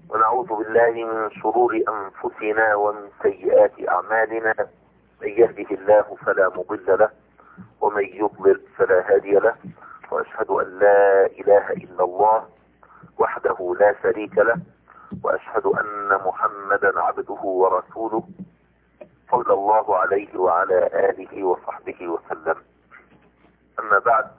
ونعوذ بالله من شرور أنفسنا ومن سيئات أعمالنا. من يهده الله فلا مضل له ومن يضلل فلا هادي له، وأشهد أن لا إله إلا الله وحده لا شريك له، وأشهد أن محمدا عبده ورسوله صلى الله عليه وعلى آله وصحبه وسلم. أما بعد،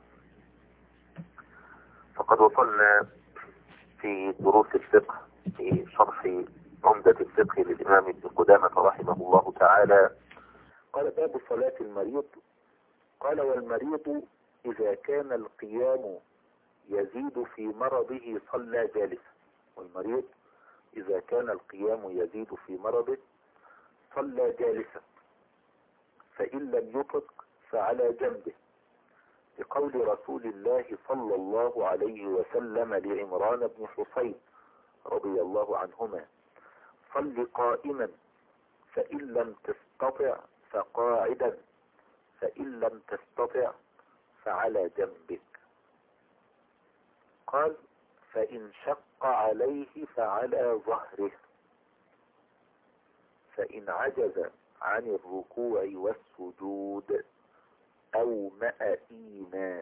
فقد وصلنا في دروس الفقه في شرح عمدة الفقه للإمام ابن قدامة رحمه الله تعالى. قال: باب صلاة المريض. قال: والمريض إذا كان القيام يزيد في مرضه صلى جالسا. والمريض إذا كان القيام يزيد في مرضه صلى جالسا، فإن لم يطق فعلى جنبه، لقول رسول الله صلى الله عليه وسلم لعمران بن حصين رضي الله عنهما: صل قائما، فإن لم تستطع فقاعدا، فإن لم تستطع فعلى جنبك. قال: فإن شق عليه فعلى ظهره، فإن عجز عن الركوع والسجود أو ماء إيماء.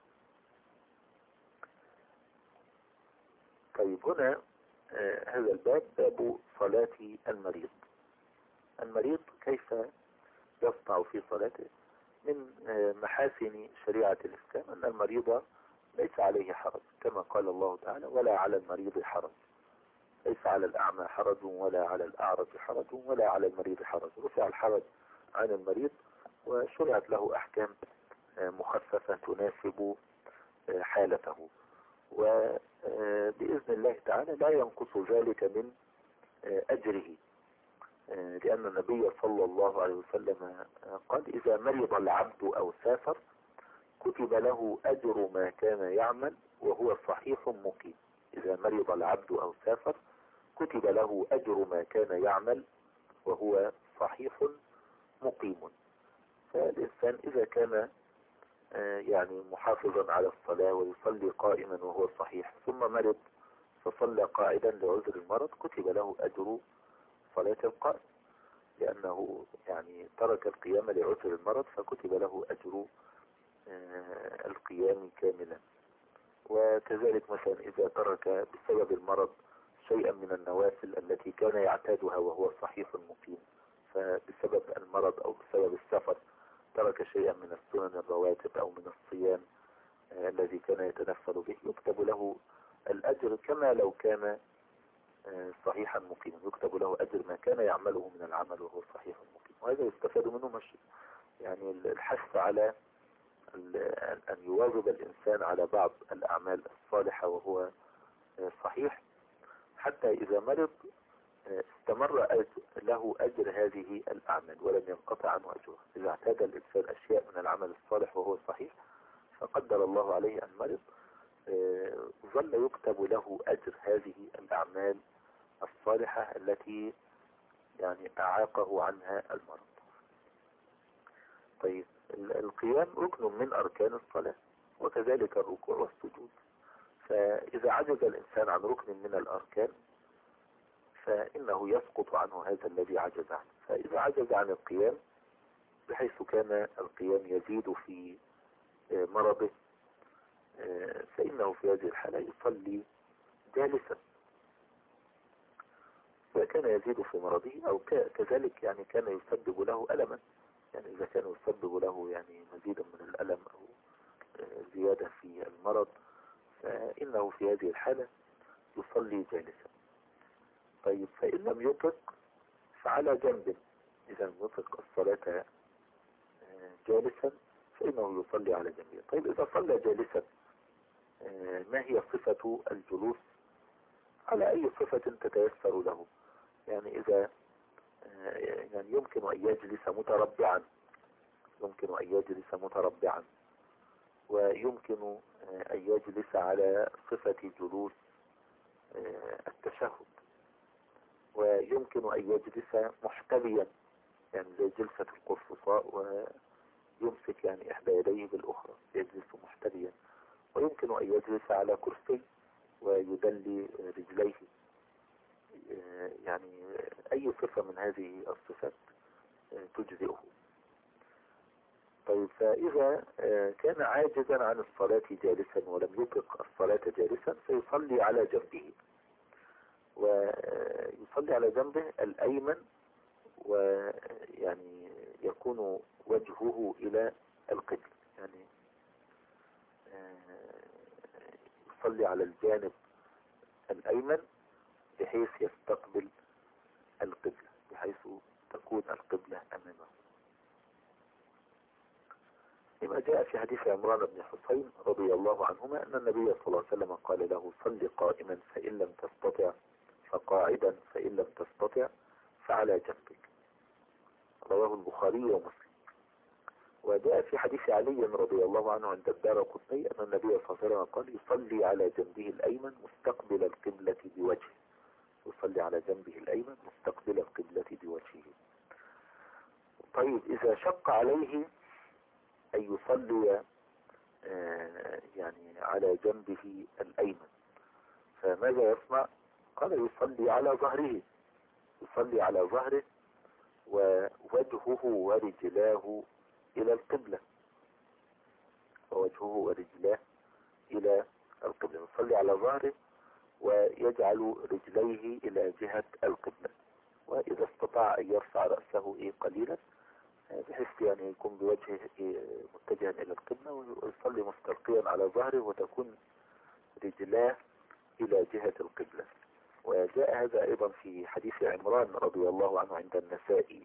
طيب، هنا هذا الباب باب صلاة المريض. المريض كيف يصنع في صلاته؟ من محاسن شريعة الإسلام أن المريض ليس عليه حرج، كما قال الله تعالى: ولا على المريض حرج. ليس على الأعمى حرج ولا على الأعرج حرج ولا على المريض حرج. رفع الحرج عن المريض وشرعت له أحكام مخففة تناسب حالته، وبإذن الله تعالى لا ينقص ذلك من أجره، لأن النبي صلى الله عليه وسلم قال: إذا مرض العبد أو سافر كتب له أجر ما كان يعمل وهو صحيح مقيم. إذا مرض العبد أو سافر كتب له أجر ما كان يعمل وهو صحيح مقيم. فالإنسان إذا كان يعني محافظا على الصلاة ويصلي قائما وهو صحيح، ثم مرض فصلى قاعدا لعذر المرض، كتب له أجر صلاة القائم، لأنه يعني ترك القيام لعذر المرض، فكتب له أجر القيام كاملا. وكذلك مثلا إذا ترك بسبب المرض شيئا من النوافل التي كان يعتادها وهو صحيح مقيم، فبسبب المرض أو بسبب السفر ترك شيئا من السنن الرواتب أو من الصيام الذي كان يتنفل به، يكتب له الأجر كما لو كان صحيحا مقيما، يكتب له أجر ما كان يعمله من العمل وهو صحيح مقيم. وهذا يستفاد منه يعني الحث على أن يواظب الإنسان على بعض الأعمال الصالحة وهو صحيح، حتى إذا مرض استمر له أجر هذه الأعمال ولم ينقطع عنه أجره. إذا اعتاد الإنسان أشياء من العمل الصالح وهو صحيح، فقدر الله عليه أن مرض، ظل يكتب له أجر هذه الأعمال الصالحة التي يعني أعاقه عنها المرض. طيب، القيام ركن من أركان الصلاة، وكذلك الركوع والسجود. فإذا عجز الإنسان عن ركن من الأركان فإنه يسقط عنه هذا الذي عجز عنه. فإذا عجز عن القيام بحيث كان القيام يزيد في مرضه، فإنه في هذه الحالة يصلي جالسا. إذا كان يزيد في مرضه أو كذلك يعني كان يسبب له ألما، يعني إذا كان يسبب له يعني مزيدا من الألم أو زيادة في المرض، فإنه في هذه الحالة يصلي جالسا. طيب، فإن لم يطق فعلى جنب. إذا لم يطق الصلاة جالسا فإنه يصلي على جنبه. طيب، إذا صلى جالسا ما هي صفة الجلوس؟ على أي صفة تتيسر له. يعني إذا يعني يمكن أن يجلس متربعا، ويمكن أن يجلس على صفة جلوس التشهد، ويمكن أن يجلس محتبيا، يعني زي جلسة القرفصاء ويمسك يعني إحدى يديه بالأخرى، يجلس محتبيا. ويمكن أن يجلس على كرسي ويدلي رجليه، صفة من هذه الصفات تجزئه. طيب، فإذا كان عاجزا عن الصلاة جالسا ولم يطق الصلاة جالسا فيصلي على جنبه، ويصلي على جنبه الأيمن، ويعني يكون وجهه إلى القبل، يعني يصلي على الجانب الأيمن بحيث يستقبل القبلة، بحيث تكون القبلة أمامه. لما جاء في حديث عمران بن حسين رضي الله عنهما أن النبي صلى الله عليه وسلم قال له: صل قائما فإن لم تستطع فقاعدا فإن لم تستطع فعلى جنبك. رواه البخاري ومسلم. وجاء في حديث علي رضي الله عنه عند الدارقطني أن النبي صلى الله عليه وسلم قال: يصلي على جنبه الأيمن مستقبل القبلة بوجهه. يصلي على جنبه الأيمن مستقبل القبلة بوجهه. طيب، إذا شق عليه أن يصلي يعني على جنبه الأيمن فماذا يصنع؟ قال: يصلي على ظهره، يصلي على ظهره ووجهه ورجلاه إلى القبلة، ووجهه ورجلاه إلى القبلة. يصلي على ظهره ويجعل رجليه إلى جهة القبلة، وإذا استطاع أن يرفع رأسه قليلا بحيث يعني يكون بوجهه متجها إلى القبلة، ويصلي مستلقيا على ظهره وتكون رجلاه إلى جهة القبلة. وجاء هذا أيضا في حديث عمران رضي الله عنه عند النسائي،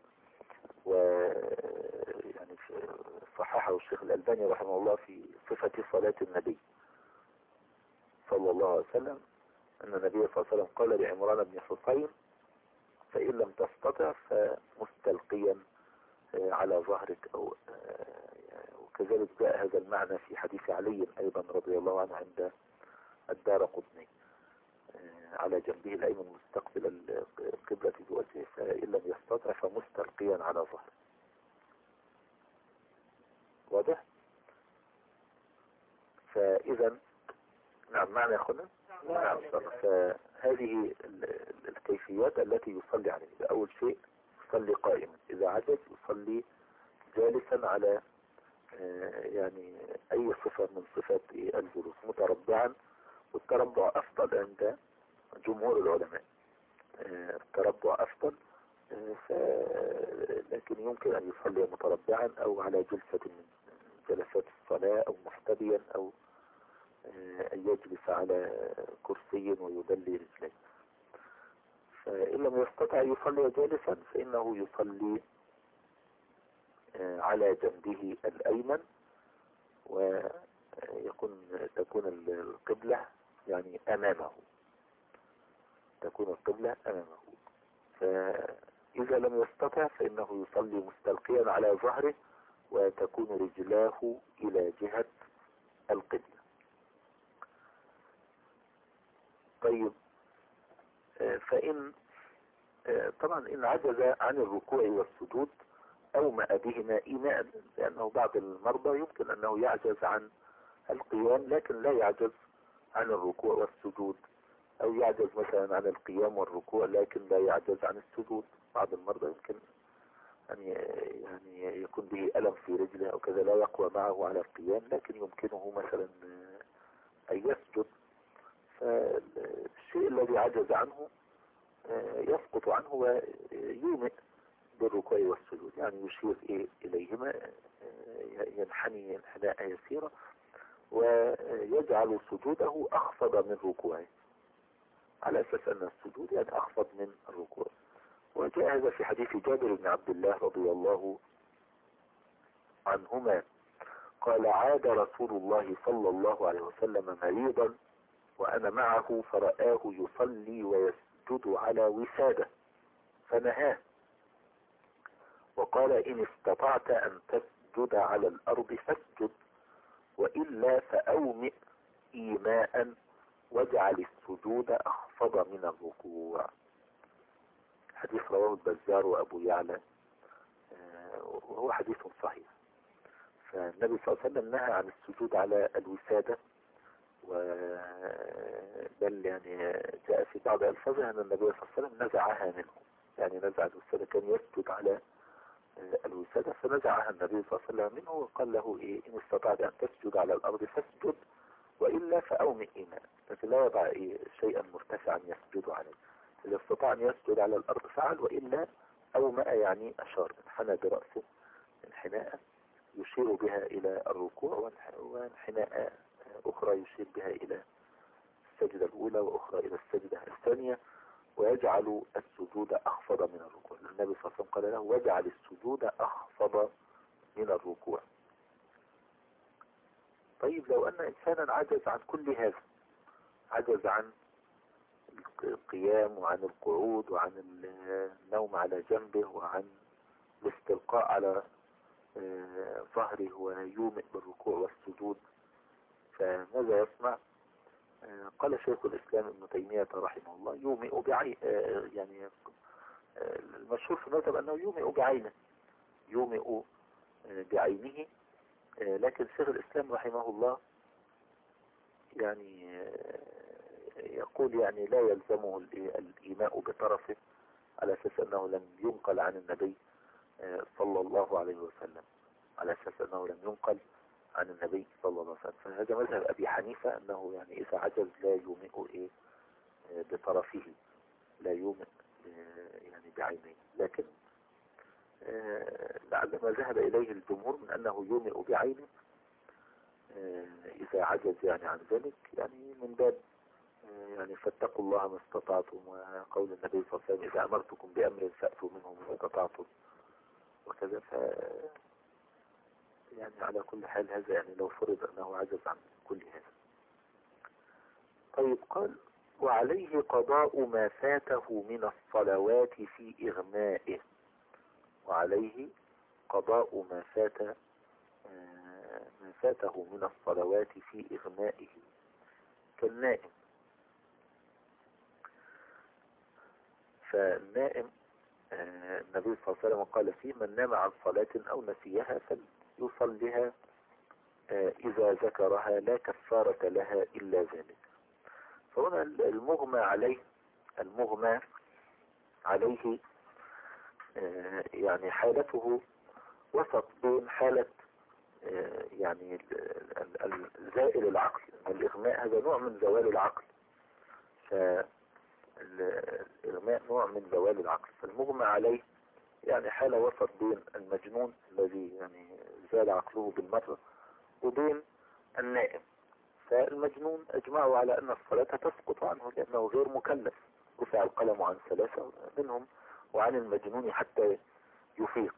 ويعني صححه الشيخ الألباني رحمه الله في صفة صلاة النبي صلى الله عليه وسلم، أن النبي صلى الله عليه وسلم قال لعمران بن حسين: فإن لم تستطع فمستلقيا على ظهرك، أو وكذلك جاء هذا المعنى في حديث علي أيضا رضي الله عنه عند الدارقطني: على جنبه الأيمن مستقبل القبلة بوجهه، فإن لم يستطع فمستلقيا على ظهره. واضح؟ فإذا نعم، معنى يا أخونا؟ نعم. فهذه الكيفيات التي يصلي عليها: أول شيء يصلي قائما، إذا عجز يصلي جالسا على يعني أي صفة من صفات الجلوس، متربعا، والتربع أفضل عند جمهور العلماء، التربع أفضل، لكن يمكن أن يصلي متربعا أو على جلسة من جلسات الصلاة، أو محتبيا، أو أن يجلس على كرسي ويدلي رجليه. فإن لم يستطع يصلي جالسا فإنه يصلي على جنبه الأيمن، تكون القبلة يعني أمامه، تكون القبلة أمامه. فإذا لم يستطع فإنه يصلي مستلقيا على ظهره وتكون رجلاه إلى جهة القبلة. طيب، فإن طبعا إن عجز عن الركوع والسجود أومأ بهما إيماء، لأنه بعض المرضى يمكن أنه يعجز عن القيام لكن لا يعجز عن الركوع والسجود، أو يعجز مثلا عن القيام والركوع لكن لا يعجز عن السجود. بعض المرضى يمكن أن يعني يكون به ألم في رجله أو كذا، لا يقوى معه على القيام لكن يمكنه مثلا أن يسجد، فالشيء الذي عجز عنه يسقط عنه ويومئ بالركوع والسجود، يعني يشير إليهما، ينحني انحناء يسيرة ويجعل سجوده أخفض من ركوعه، على أساس أن السجود يعني أخفض من الركوع. وجاء هذا في حديث جابر بن عبد الله رضي الله عنهما قال: عاد رسول الله صلى الله عليه وسلم مريضا وأنا معه فرآه يصلي ويسجد على وسادة فنهاه وقال: إن استطعت أن تسجد على الأرض فاسجد، وإلا فأومئ إيماء واجعل السجود أخفض من الركوع. حديث رواه البزار وأبو يعلى، وهو حديث صحيح. فالنبي صلى الله عليه وسلم نهى عن السجود على الوسادة، بل يعني جاء في بعض ألفاظه أن النبي صلى الله عليه وسلم نزعها منه، يعني نزع الوسادة، كان يسجد على الوسادة، فنزعها النبي صلى الله عليه وسلم منه وقال له إيه إن استطعت أن تسجد على الأرض فاسجد وإلا فأومئ إيماء، لكن لا يضع إيه شيئا مرتفعا يسجد عليه. إذا استطاع أن يسجد على الأرض فعل، وإلا أومئ يعني أشار، انحنى برأسه انحناء يشير بها إلى الركوع، وانحناء أخرى يشير بها إلى السجدة الأولى وأخرى إلى السجدة الثانية، ويجعل السجود أخفض من الركوع. النبي صلى الله عليه وسلم قال له واجعل السجود أخفض من الركوع. طيب لو أن إنسانا عجز عن كل هذا، عجز عن القيام وعن القعود وعن النوم على جنبه وعن الاستلقاء على ظهره ويومئ بالركوع والسجود، فماذا يصنع؟ قال شيخ الإسلام ابن تيمية رحمه الله يومئ بعين، يعني المشهور في المذهب أنه يومئ بعينه، يومئ بعينه، لكن شيخ الإسلام رحمه الله يعني يقول يعني لا يلزمه الإيماء بطرفه، على أساس أنه لم ينقل عن النبي صلى الله عليه وسلم، على أساس أنه لم ينقل عن النبي صلى الله عليه وسلم. فهذا مذهب أبي حنيفة أنه يعني إذا عجز لا يومئ بطرفه، لا يومئ يعني بعينيه، لكن لعل ما ذهب إليه الجمهور من أنه يومئ بعينه إذا عجز يعني عن ذلك، يعني من باب يعني فاتقوا الله ما استطعتم، وقول النبي صلى الله عليه وسلم إذا أمرتكم بأمر فأتوا منه ما استطعتم وكذا. يعني على كل حال هذا يعني لو فرض أنه عجز عن كل هذا. طيب قال وعليه قضاء ما فاته من الصلوات في إغمائه، وعليه قضاء ما فاته من الصلوات في إغمائه كالنائم. فالنائم النبي صلى الله عليه وسلم قال فيه من نام عن صلاة أو نسيها فليصلها إذا ذكرها لا كفارة لها إلا ذلك. فهنا المغمى عليه يعني حالته وسط بين حالة يعني زائل العقل، الإغماء هذا نوع من زوال العقل، فالإغماء نوع من زوال العقل، فالمغمى عليه يعني حالة وسط بين المجنون الذي يعني زال عقله بالمرة وبين النائم. فالمجنون أجمعوا على أن الصلاة تسقط عنه لأنه غير مكلف، رفع القلم عن 3 منهم وعن المجنون حتى يفيق.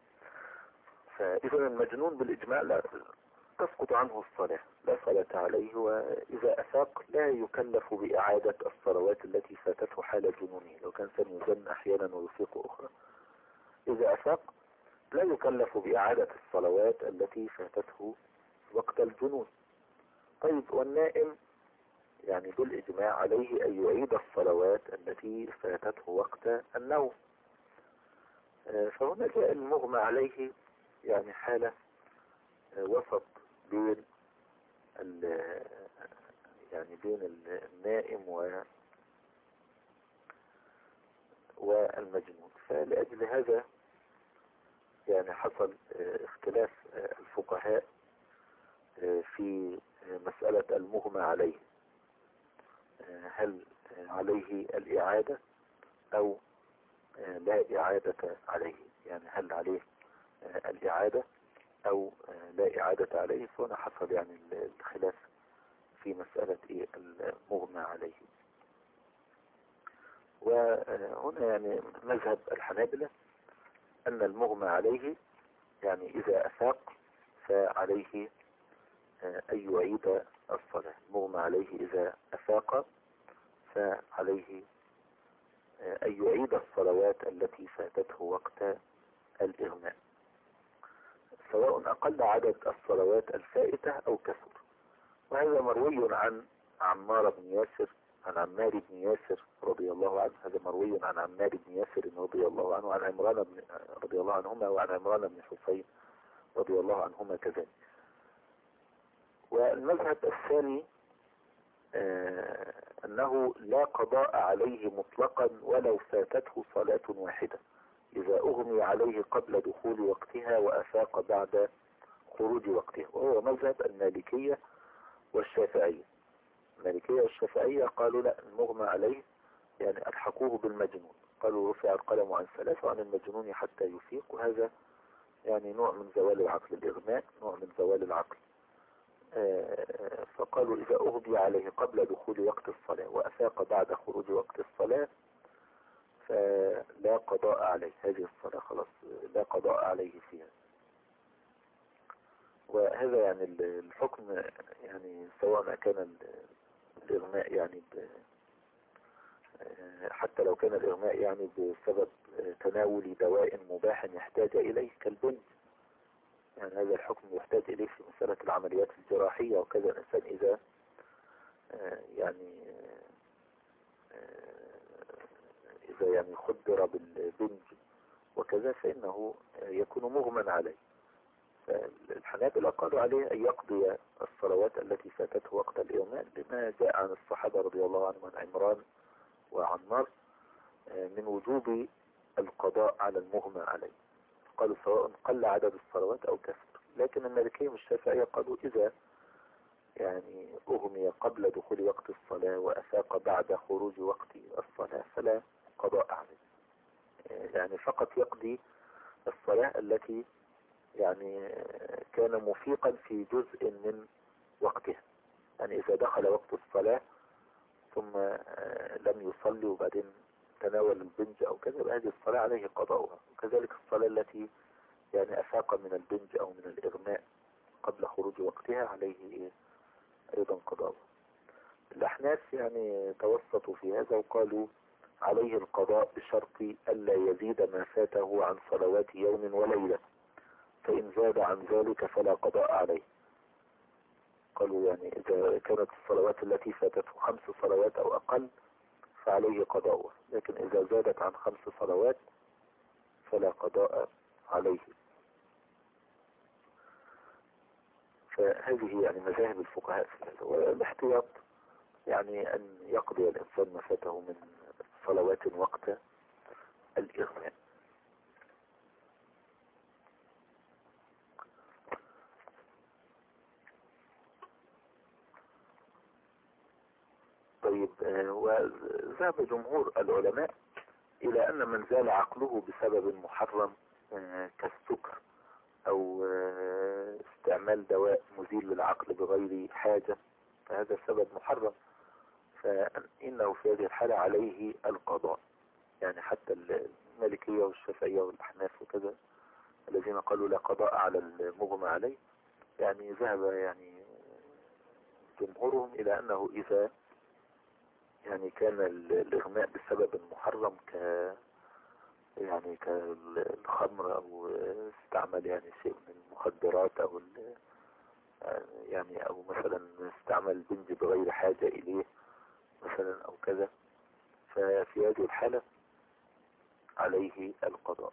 فإذا المجنون بالإجماع لا تسقط عنه الصلاة، لا صلاة عليه، وإذا أفاق لا يكلف بإعادة الصلوات التي فاتته حال جنونه، لو كان سيجن أحيانا ويفيق أخرى، إذا أفاق لا يكلف بإعادة الصلوات التي فاتته وقت الجنون. طيب والنائم يعني بالإجماع عليه أن يعيد الصلوات التي فاتته وقت النوم. فهنا جاء المغمى عليه يعني حالة وسط بين يعني بين النائم والمجنون. فلأجل هذا يعني حصل اختلاف الفقهاء في مسألة المغمى عليه، هل عليه الإعادة أو لا إعادة عليه، يعني هل عليه الإعادة أو لا إعادة عليه. فهنا حصل يعني الخلاف في مسألة المغمى عليه. وهنا يعني مذهب الحنابلة أن المغمى عليه يعني إذا أفاق فعليه أن يعيد الصلاة، المغمى عليه إذا أفاق فعليه أن يعيد الصلوات التي فاتته وقت الإغماء، سواء أقل عدد الصلوات الفائتة أو كثر. وهذا مروي عن عمار بن ياسر رضي الله عنه، هذا مروي عن عمار بن ياسر رضي الله عنه، وعن عمران رضي الله عنهما، وعن عمران بن حسين رضي الله عنهما كذلك. والمذهب الثاني أنه لا قضاء عليه مطلقا ولو فاتته صلاة واحدة إذا أغمي عليه قبل دخول وقتها وأفاق بعد خروج وقتها، وهو مذهب المالكية والشافعية. المالكية والشافعية قالوا لا، المغمى عليه يعني ألحقوه بالمجنون، قالوا رفع القلم عن ثلاث وعن المجنون حتى يفيق، وهذا يعني نوع من زوال العقل، الإغماء نوع من زوال العقل. فقالوا إذا أغمي عليه قبل دخول وقت الصلاة وأفاق بعد خروج وقت الصلاة فلا قضاء عليه، هذه الصلاة خلاص لا قضاء عليه فيها. وهذا يعني الحكم، يعني سواء ما كان الإغماء يعني حتى لو كان الإغماء يعني بسبب تناول دواء مباح يحتاج إليه كالبنج، يعني هذا الحكم يحتاج إليه في مسألة العمليات الجراحية. وكذا الإنسان إذا يعني إذا يعني خدر بالبنج وكذا فإنه يكون مغمى عليه. فالحنابلة قالوا عليه أن يقضي الصلوات التي فاتته وقت الإغماء بما جاء عن الصحابة رضي الله عنهم عن عمران وعمار من وجوب القضاء على المغمى عليه، قالوا سواء قل عدد الصلوات أو كثر. لكن المالكية والشافعية قالوا إذا يعني أغمي قبل دخول وقت الصلاة وأفاق بعد خروج وقت الصلاة فلا قضاء عليه، يعني فقط يقضي الصلاة التي يعني كان مفيقا في جزء من وقتها. يعني إذا دخل وقت الصلاة ثم لم يصلي وبعدين تناول البنج أو كذا هذه الصلاة عليه قضاؤها. وكذلك الصلاة التي يعني أفاق من البنج أو من الإغماء قبل خروج وقتها عليه أيضا قضاؤها. الأحناف يعني توسطوا في هذا وقالوا عليه القضاء بشرط ألا يزيد ما فاته عن صلوات يوم وليلة، فإن زاد عن ذلك فلا قضاء عليه. قالوا يعني إذا كانت الصلوات التي فاتته 5 صلوات أو أقل فعليه قضاؤها، لكن إذا زادت عن 5 صلوات فلا قضاء عليه. فهذه يعني مذاهب الفقهاء في هذا. والاحتياط يعني أن يقضي الإنسان ما فاته من صلوات وقت الإغماء. طيب، وذهب جمهور العلماء إلى أن من زال عقله بسبب محرم كالسكر أو استعمال دواء مزيل للعقل بغير حاجة فهذا سبب محرم، فإنه في هذه الحالة عليه القضاء. يعني حتى المالكية والشافعية والأحناف وكذا الذين قالوا لا قضاء على المغمى عليه، يعني ذهب يعني جمهورهم إلى أنه إذا يعني كان الإغماء بسبب محرم يعني كالخمر أو استعمال يعني شيء من المخدرات أو يعني أو مثلا استعمال البنج بغير حاجة إليه مثلا أو كذا، ففي هذه الحالة عليه القضاء.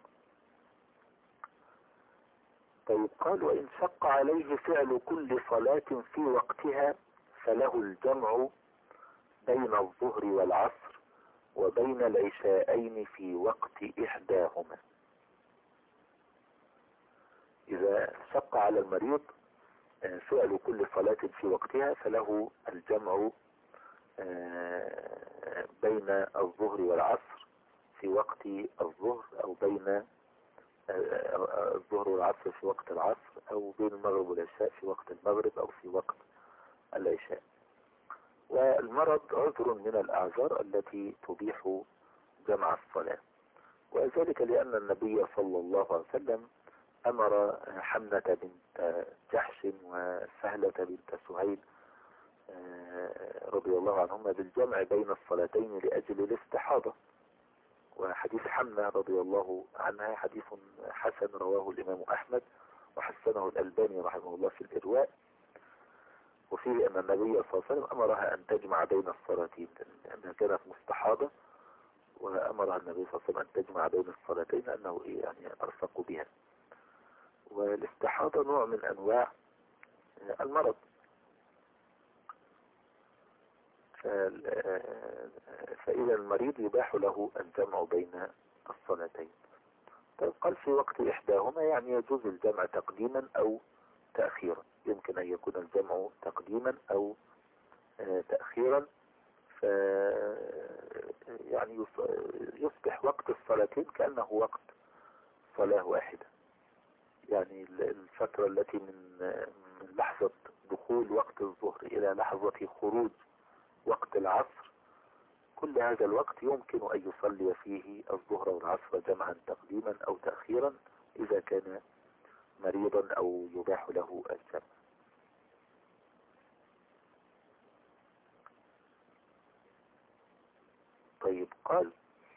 طيب، قال وإن شق عليه فعل كل صلاة في وقتها فله الجمع بين الظهر والعصر وبين العشاءين في وقت إحداهما. إذا شق على المريض فعل كل صلاة في وقتها فله الجمع بين الظهر والعصر في وقت الظهر أو بين الظهر والعصر في وقت العصر أو بين المغرب والعشاء في وقت المغرب أو في وقت العشاء. والمرض عذر من الأعذار التي تبيح جمع الصلاة، وذلك لأن النبي صلى الله عليه وسلم أمر حمنة بنت جحش وسهلة بنت سهيل رضي الله عنهما بالجمع بين الصلاتين لأجل الاستحاضة. وحديث حمنة رضي الله عنها حديث حسن رواه الإمام أحمد وحسنه الألباني رحمه الله في الإرواء، وفيه أن النبي صلى الله عليه وسلم أمرها أن تجمع بين الصلاتين لأنها كانت مستحاضة، وأمرها النبي صلى الله عليه وسلم أن تجمع بين الصلاتين لأنه يعني أرفق بها. والاستحاضة نوع من أنواع المرض، فإذا المريض يباح له الجمع بين الصلاتين. طيب قال في وقت إحداهما يعني يجوز الجمع تقديما أو تأخيرا، يمكن أن يكون الجمع تقديما أو تأخيرا، ف يعني يصبح وقت الصلاتين كأنه وقت صلاة واحدة. يعني الفترة التي من لحظة دخول وقت الظهر إلى لحظة خروج وقت العصر، كل هذا الوقت يمكن أن يصلي فيه الظهر والعصر جمعا تقديما أو تأخيرا إذا كان مريضا أو يباح له الجمع. طيب قال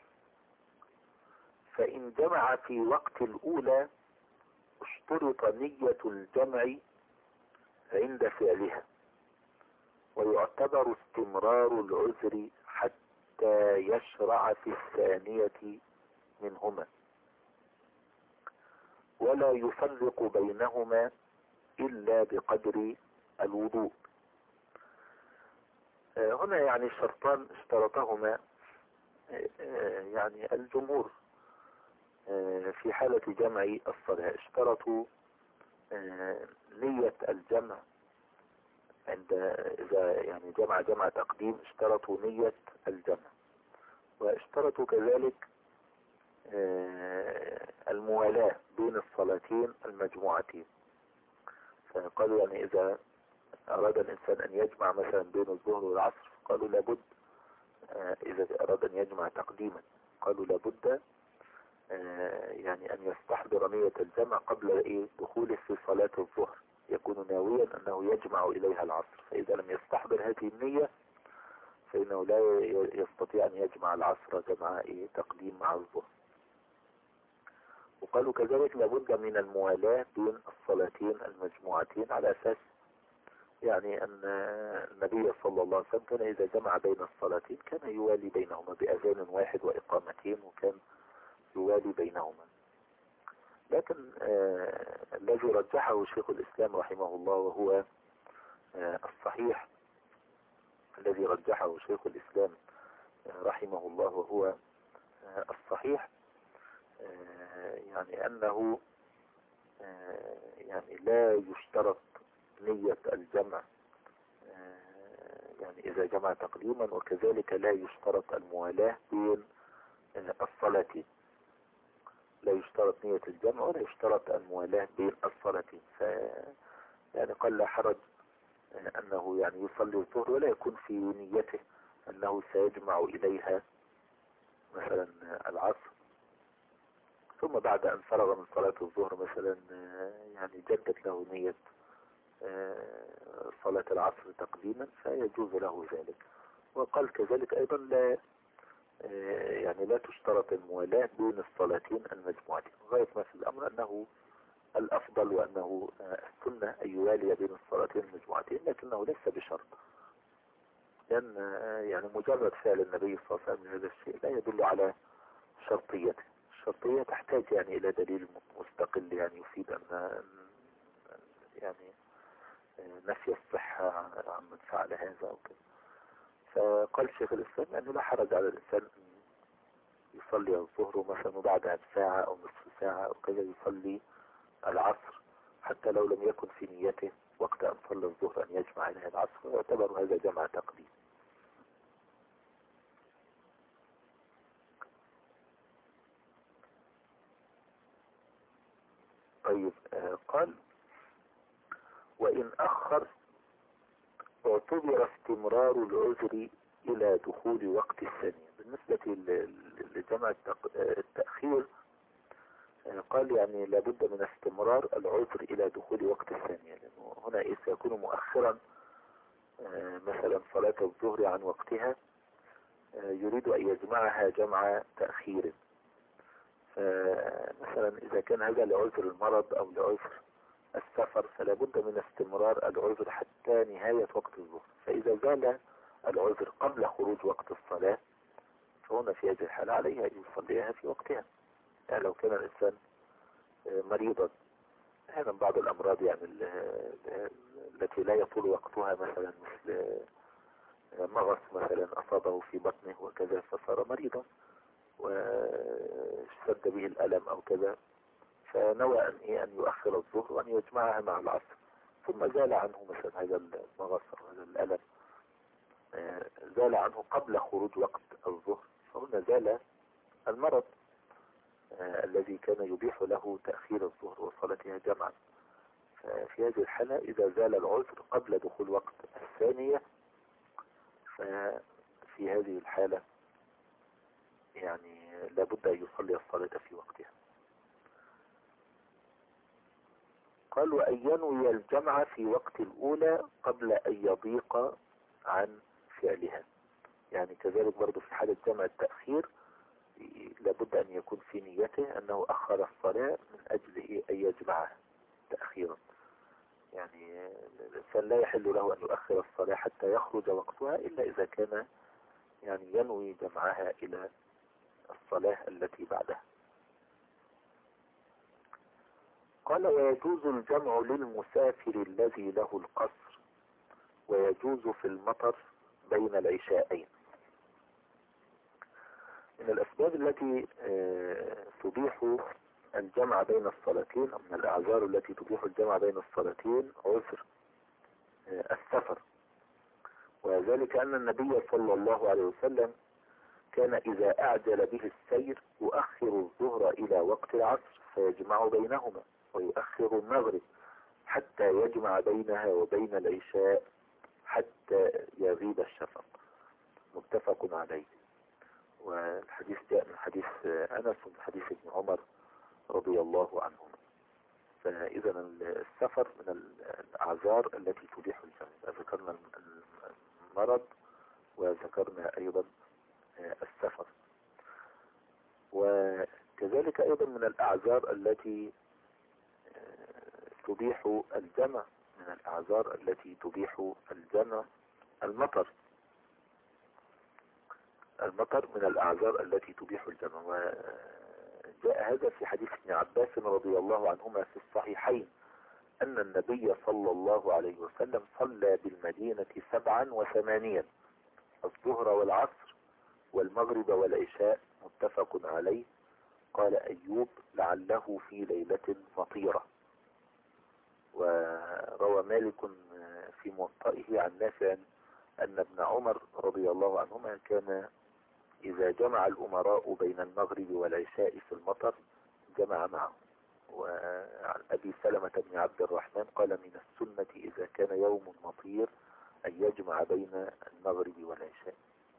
فإن جمع في وقت الأولى اشترط نية الجمع عند فعلها، ويعتبر استمرار العذر حتى يشرع في الثانية منهما، ولا يفرق بينهما إلا بقدر الوضوء. هنا يعني شرطان اشترطهما يعني الجمهور في حالة جمع الصلاة. اشترطوا نية الجمع عند إذا يعني جمع تقديم، اشترطوا نية الجمع، واشترطوا كذلك الموالاة بين الصلاتين المجموعتين. فقالوا يعني إذا أراد الإنسان أن يجمع مثلا بين الظهر والعصر، قالوا لابد إذا أراد أن يجمع تقديما قالوا لابد يعني أن يستحضر نية الجمع قبل دخوله في صلاة الظهر، يكون ناويا أنه يجمع إليها العصر. فإذا لم يستحضر هذه النية فإنه لا يستطيع أن يجمع العصر جمع تقديم مع الظهر. وقالوا كذلك لابد من الموالاة بين الصلاتين المجموعتين، على أساس يعني أن النبي صلى الله عليه وسلم كان إذا جمع بين الصلاتين كان يوالي بينهما بأذان واحد وإقامتين، وكان يوالي بينهما. لكن الذي رجحه شيخ الإسلام رحمه الله وهو الصحيح، الذي رجحه شيخ الإسلام رحمه الله وهو الصحيح، يعني أنه يعني لا يشترط نية الجمع يعني إذا جمع تقديما، وكذلك لا يشترط الموالاة بين الصلاتين، لا يشترط نية الجمع ولا يشترط الموالاة بين الصلاتين. يعني قال لا حرج أنه يعني يصلي الظهر ولا يكون في نيته أنه سيجمع إليها مثلا العصر، ثم بعد أن فرغ من صلاة الظهر مثلا يعني جدد له نية صلاة العصر تقديما، فيجوز له ذلك. وقال كذلك أيضا لا يعني لا تشترط الموالاة بين الصلاتين المجموعتين، غاية ما في الأمر أنه الأفضل وأنه السنة أن يوالي بين الصلاتين المجموعتين، لكنه ليس بشرط، لأن يعني مجرد فعل النبي صلى الله عليه وسلم هذا الشيء لا يدل على شرطيته. الشرطية تحتاج يعني إلى دليل مستقل يعني يفيد أن يعني نفي الصحة عمن فعل هذا وكذا. فقال شيخ الإسلام أنه لا حرج على الإنسان أن يصلي الظهر مثلا وبعدها بساعة أو نصف ساعة أو كذا يصلي العصر، حتى لو لم يكن في نيته وقت أن صلى الظهر أن يجمع إليها العصر، ويعتبر هذا جمع تقديم. طيب قال وإن أخر اعتبر استمرار العذر إلى دخول وقت الثانية. بالنسبة لجمع التأخير قال يعني لابد من استمرار العذر إلى دخول وقت الثانية، لأنه هنا سيكون مؤخرا مثلا صلاة الظهر عن وقتها، يريد أن يجمعها جمع تأخير. فمثلا إذا كان هذا لعذر المرض أو لعذر السفر فلا بد من استمرار العذر حتى نهاية وقت الظهر. فإذا زال العذر قبل خروج وقت الصلاة فهنا في هذه الحالة عليه أن يصليها في وقتها. يعني لو كان الإنسان مريضا، هذا بعض الأمراض يعني التي لا يطول وقتها، مثلا مثل مغص مثلا أصابه في بطنه وكذا فصار مريضا واشتد به الألم أو كذا، فنوى أن يؤخر الظهر وأن يجمعها مع العصر، ثم زال عنه مثلا هذا المغص أو هذا الألم، زال عنه قبل خروج وقت الظهر، فهنا زال المرض الذي كان يبيح له تأخير الظهر وصلاتها جمعا. ففي هذه الحالة إذا زال العذر قبل دخول وقت الثانية، ففي هذه الحالة يعني لابد أن يصلي الصلاة في وقتها. قال وأن ينوي الجمع في وقت الأولى قبل أن يضيق عن فعلها، يعني كذلك برضو في حالة جمع التأخير لابد أن يكون في نيته أنه أخر الصلاة من أجل أن يجمعها تأخيرا، يعني الإنسان لا يحل له أن يؤخر الصلاة حتى يخرج وقتها إلا إذا كان يعني ينوي جمعها إلى الصلاة التي بعدها. قال ويجوز الجمع للمسافر الذي له القصر، ويجوز في المطر بين العشاءين. من الأسباب التي تبيح الجمع بين الصلاتين، أو من الأعذار التي تبيح الجمع بين الصلاتين عذر السفر، وذلك أن النبي صلى الله عليه وسلم كان إذا أعجل به السير يؤخر الظهر إلى وقت العصر فيجمع بينهما، ويؤخر المغرب حتى يجمع بينها وبين العشاء حتى يغيب الشفق، متفق عليه. والحديث جاء من حديث أنس ومن حديث ابن عمر رضي الله عنهما. فإذا السفر من الأعذار التي تبيح الجمع، ذكرنا المرض وذكرنا أيضا السفر. وكذلك أيضا من الأعذار التي تبيح الجمع، من الأعذار التي تبيح الجمع المطر. المطر من الأعذار التي تبيح الجمع، وجاء هذا في حديث ابن عباس رضي الله عنهما في الصحيحين أن النبي صلى الله عليه وسلم صلى بالمدينة 87 الظهر والعصر والمغرب والعشاء، متفق عليه. قال أيوب لعله في ليلة مطيرة. وروى مالك في موطئه عن نافع أن ابن عمر رضي الله عنهما كان إذا جمع الأمراء بين المغرب والعشاء في المطر جمع معه. وعن أبي سلمة بن عبد الرحمن قال من السنة إذا كان يوم مطير أن يجمع بين المغرب والعشاء.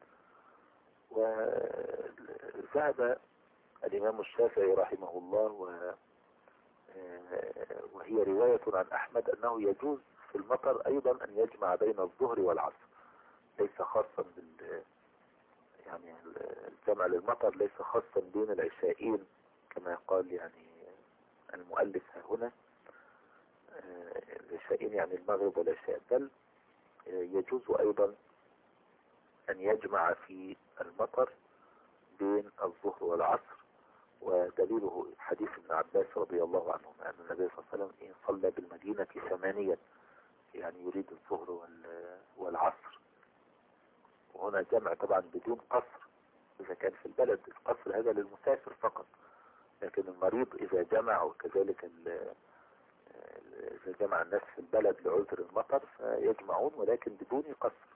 وذهب الإمام الشافعي رحمه الله وهي رواية عن أحمد أنه يجوز في المطر أيضا أن يجمع بين الظهر والعصر، ليس خاصا يعني الجمع للمطر ليس خاصا بين العشاءين كما قال يعني المؤلف هنا، العشاءين يعني المغرب والعشاء، بل يجوز أيضا أن يجمع في المطر بين الظهر والعصر. ودليله حديث ابن عباس رضي الله عنه أن النبي صلى الله عليه وسلم صلى بالمدينة 8، يعني يريد الظهر والعصر. وهنا جمع طبعا بدون قصر إذا كان في البلد، القصر هذا للمسافر فقط، لكن المريض إذا جمع، وكذلك إذا جمع الناس في البلد لعذر المطر فيجمعون ولكن بدون قصر.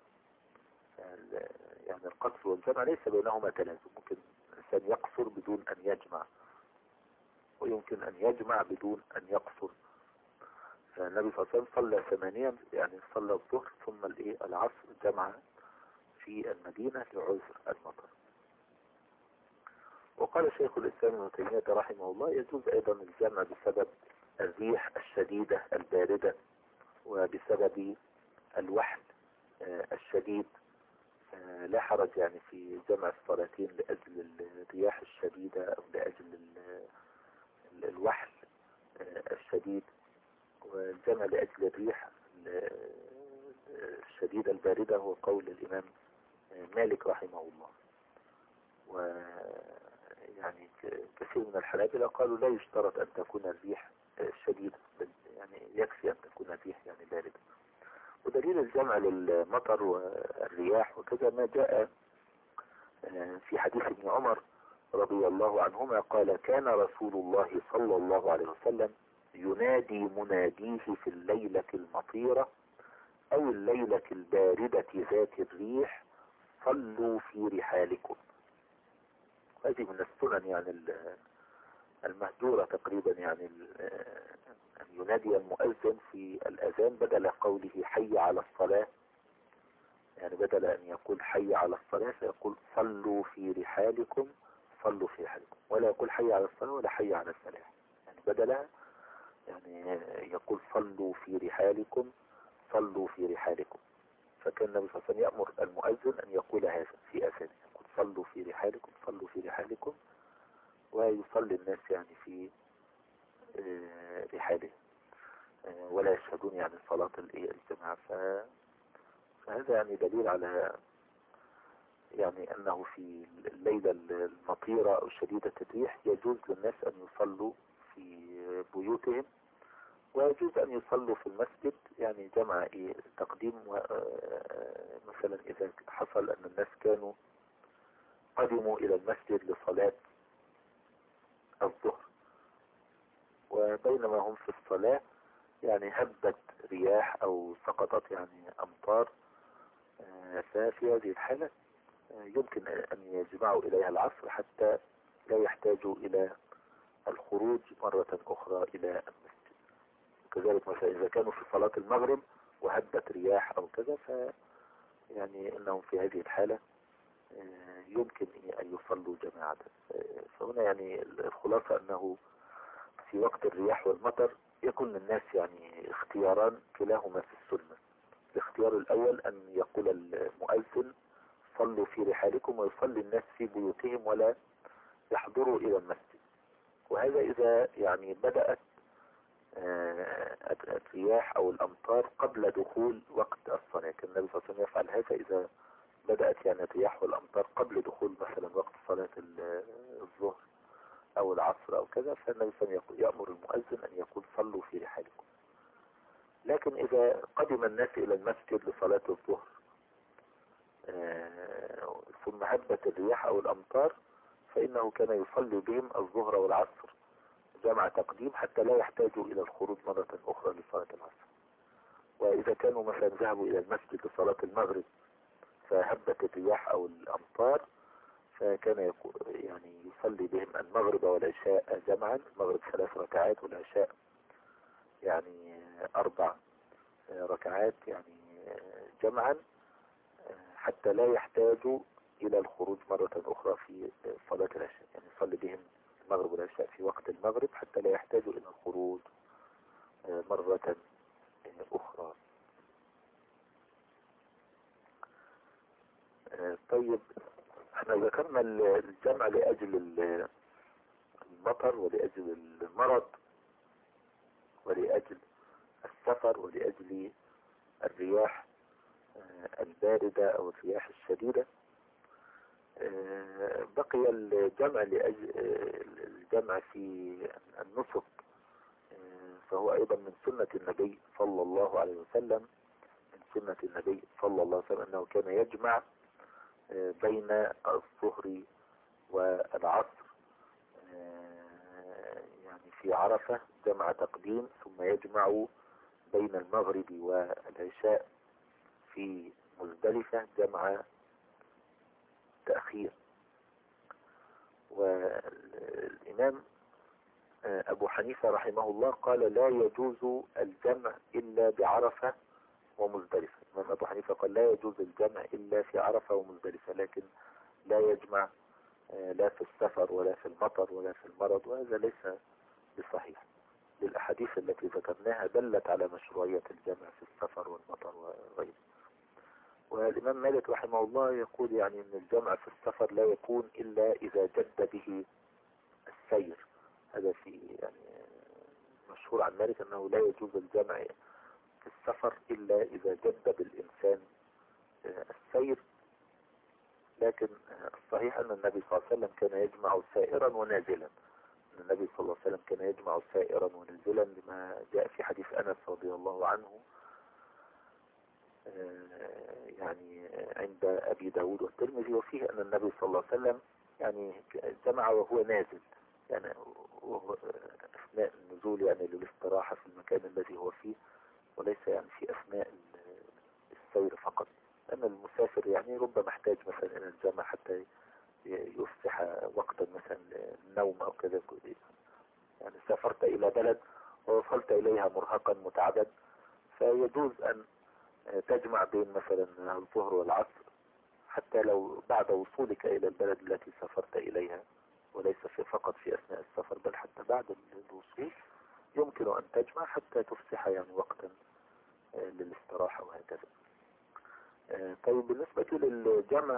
يعني القصر والجمع ليس بينهما تلازم، ممكن الإنسان يقصر بدون أن يجمع، ويمكن أن يجمع بدون أن يقصر. فالنبي صلى الله عليه وسلم صلى 8، يعني صلى الظهر ثم العصر جمع في المدينة لعذر المطر. وقال شيخ الإسلام ابن تيمية رحمه الله يجوز أيضا الجمع بسبب الريح الشديدة الباردة وبسبب الوحل الشديد، لا حرج يعني في جمع الصلاتين لأجل الرياح الشديدة أو لأجل الوحل الشديد، والجمع لأجل الريح الشديدة الباردة هو قول الإمام مالك رحمه الله. ويعني كثير من الحنابلة قالوا لا يشترط أن تكون الريح شديدة، بل يعني يكفي أن تكون الريح يعني باردة. ودليل الجمع للمطر والرياح وكذا ما جاء في حديث ابن عمر رضي الله عنهما قال كان رسول الله صلى الله عليه وسلم ينادي مناديه في الليلة المطيرة او الليلة الباردة ذات الريح صلوا في رحالكم. هذه من السنن يعني المهجورة تقريبا، يعني أن ينادي المؤذن في الأذان بدل قوله حي على الصلاة، يعني بدل أن يقول حي على الصلاة فيقول صلوا في رحالكم، صلوا في رحالكم، ولا يقول حي على الصلاة ولا حي على الفلاح، يعني بدلها يعني يقول صلوا في رحالكم، صلوا في رحالكم. فكان النبي صلى الله عليه وسلم يأمر المؤذن أن يقول هذا في أذانه، يقول صلوا في رحالكم، صلوا في رحالكم، ويصلي الناس يعني في رحاله ولا يشهدون يعني صلاة الجماعة. فهذا يعني دليل على يعني أنه في الليلة المطيرة أو شديدة الريح يجوز للناس أن يصلوا في بيوتهم، ويجوز أن يصلوا في المسجد، يعني جمع تقديم. مثلا إذا حصل أن الناس كانوا قدموا إلى المسجد لصلاة الظهر، وبينما هم في الصلاة يعني هبت رياح أو سقطت يعني أمطار، ففي هذه الحالة يمكن أن يجمعوا إليها العصر حتى لا يحتاجوا إلى الخروج مرة أخرى إلى المسجد. كذلك مثلا إذا كانوا في صلاة المغرب وهبت رياح أو كذا، يعني إنهم في هذه الحالة يمكن أن يصلوا جماعة. فهنا يعني الخلاصة أنه في وقت الرياح والمطر يكون للناس يعني اختياران كلاهما في السنة. الاختيار الأول أن يقول المؤذن صلوا في رحالكم، ويصلي الناس في بيوتهم ولا يحضروا إلى المسجد. وهذا إذا يعني بدأت الرياح أو الأمطار قبل دخول وقت الصلاة. كان النبي صلى الله عليه وسلم يفعل هذا إذا بدأت يعني الرياح والأمطار قبل دخول مثلا وقت صلاة الظهر أو العصر أو كذا، فالنبي صلى الله عليه وسلم يأمر المؤذن أن يقول صلوا في رحالكم. لكن إذا قدم الناس إلى المسجد لصلاة الظهر ثم هبت الرياح أو الأمطار، فإنه كان يصلي بهم الظهر والعصر جمع تقديم حتى لا يحتاجوا إلى الخروج مرة أخرى لصلاة العصر. وإذا كانوا مثلا ذهبوا إلى المسجد لصلاة المغرب فهبت الرياح أو الأمطار، فكان يعني يصلي بهم المغرب والعشاء جمعا، المغرب 3 ركعات والعشاء يعني 4 ركعات يعني جمعا، حتى لا يحتاجوا إلى الخروج مرة أخرى في صلاة العشاء. يعني يصلي بهم المغرب والعشاء في وقت المغرب حتى لا يحتاجوا إلى الخروج مرة أخرى. طيب، احنا ذكرنا الجمع لأجل المطر ولأجل المرض ولأجل السفر ولأجل الرياح الباردة أو الرياح الشديدة. بقي الجمع لأجل الجمع في النسك، فهو أيضا من سنة النبي صلى الله عليه وسلم، من سنة النبي صلى الله عليه وسلم أنه كان يجمع بين الظهر والعصر، يعني في عرفة جمع تقديم، ثم يجمع بين المغرب والعشاء في مزدلفة جمع تأخير. والإمام أبو حنيفة رحمه الله قال لا يجوز الجمع إلا بعرفة ومزدلفة. الإمام أبو حنيفة قال لا يجوز الجمع إلا في عرفة ومزدلفة، لكن لا يجمع لا في السفر ولا في المطر ولا في المرض، وهذا ليس بصحيح. للأحاديث التي ذكرناها دلت على مشروعية الجمع في السفر والمطر وغيره. والإمام مالك رحمه الله يقول يعني أن الجمع في السفر لا يكون إلا إذا جد به السير. هذا في يعني مشهور عن مالك أنه لا يجوز الجمع في السفر إلا إذا جد بالإنسان السير. لكن الصحيح أن النبي صلى الله عليه وسلم كان يجمع سائرا ونازلا. النبي صلى الله عليه وسلم كان يجمع سائرا ونازلا لما جاء في حديث أنس رضي الله عنه يعني عند أبي داود والترمذي، وفيه أن النبي صلى الله عليه وسلم يعني جمع وهو نازل، يعني وهو أثناء النزول يعني للاستراحة في المكان الذي هو فيه، وليس يعني في أثناء السير فقط، لأن المسافر يعني ربما محتاج مثلا إلى الجمع حتى يفسح وقتا مثلا للنوم أو كذا. يعني سافرت إلى بلد ووصلت إليها مرهقا متعبا، فيجوز أن تجمع بين مثلا الظهر والعصر حتى لو بعد وصولك إلى البلد التي سافرت إليها، وليس فقط في أثناء السفر بل حتى بعد الوصول يمكن أن تجمع حتى تفسح يعني وقتا للاستراحة وهكذا. طيب بالنسبة للجمع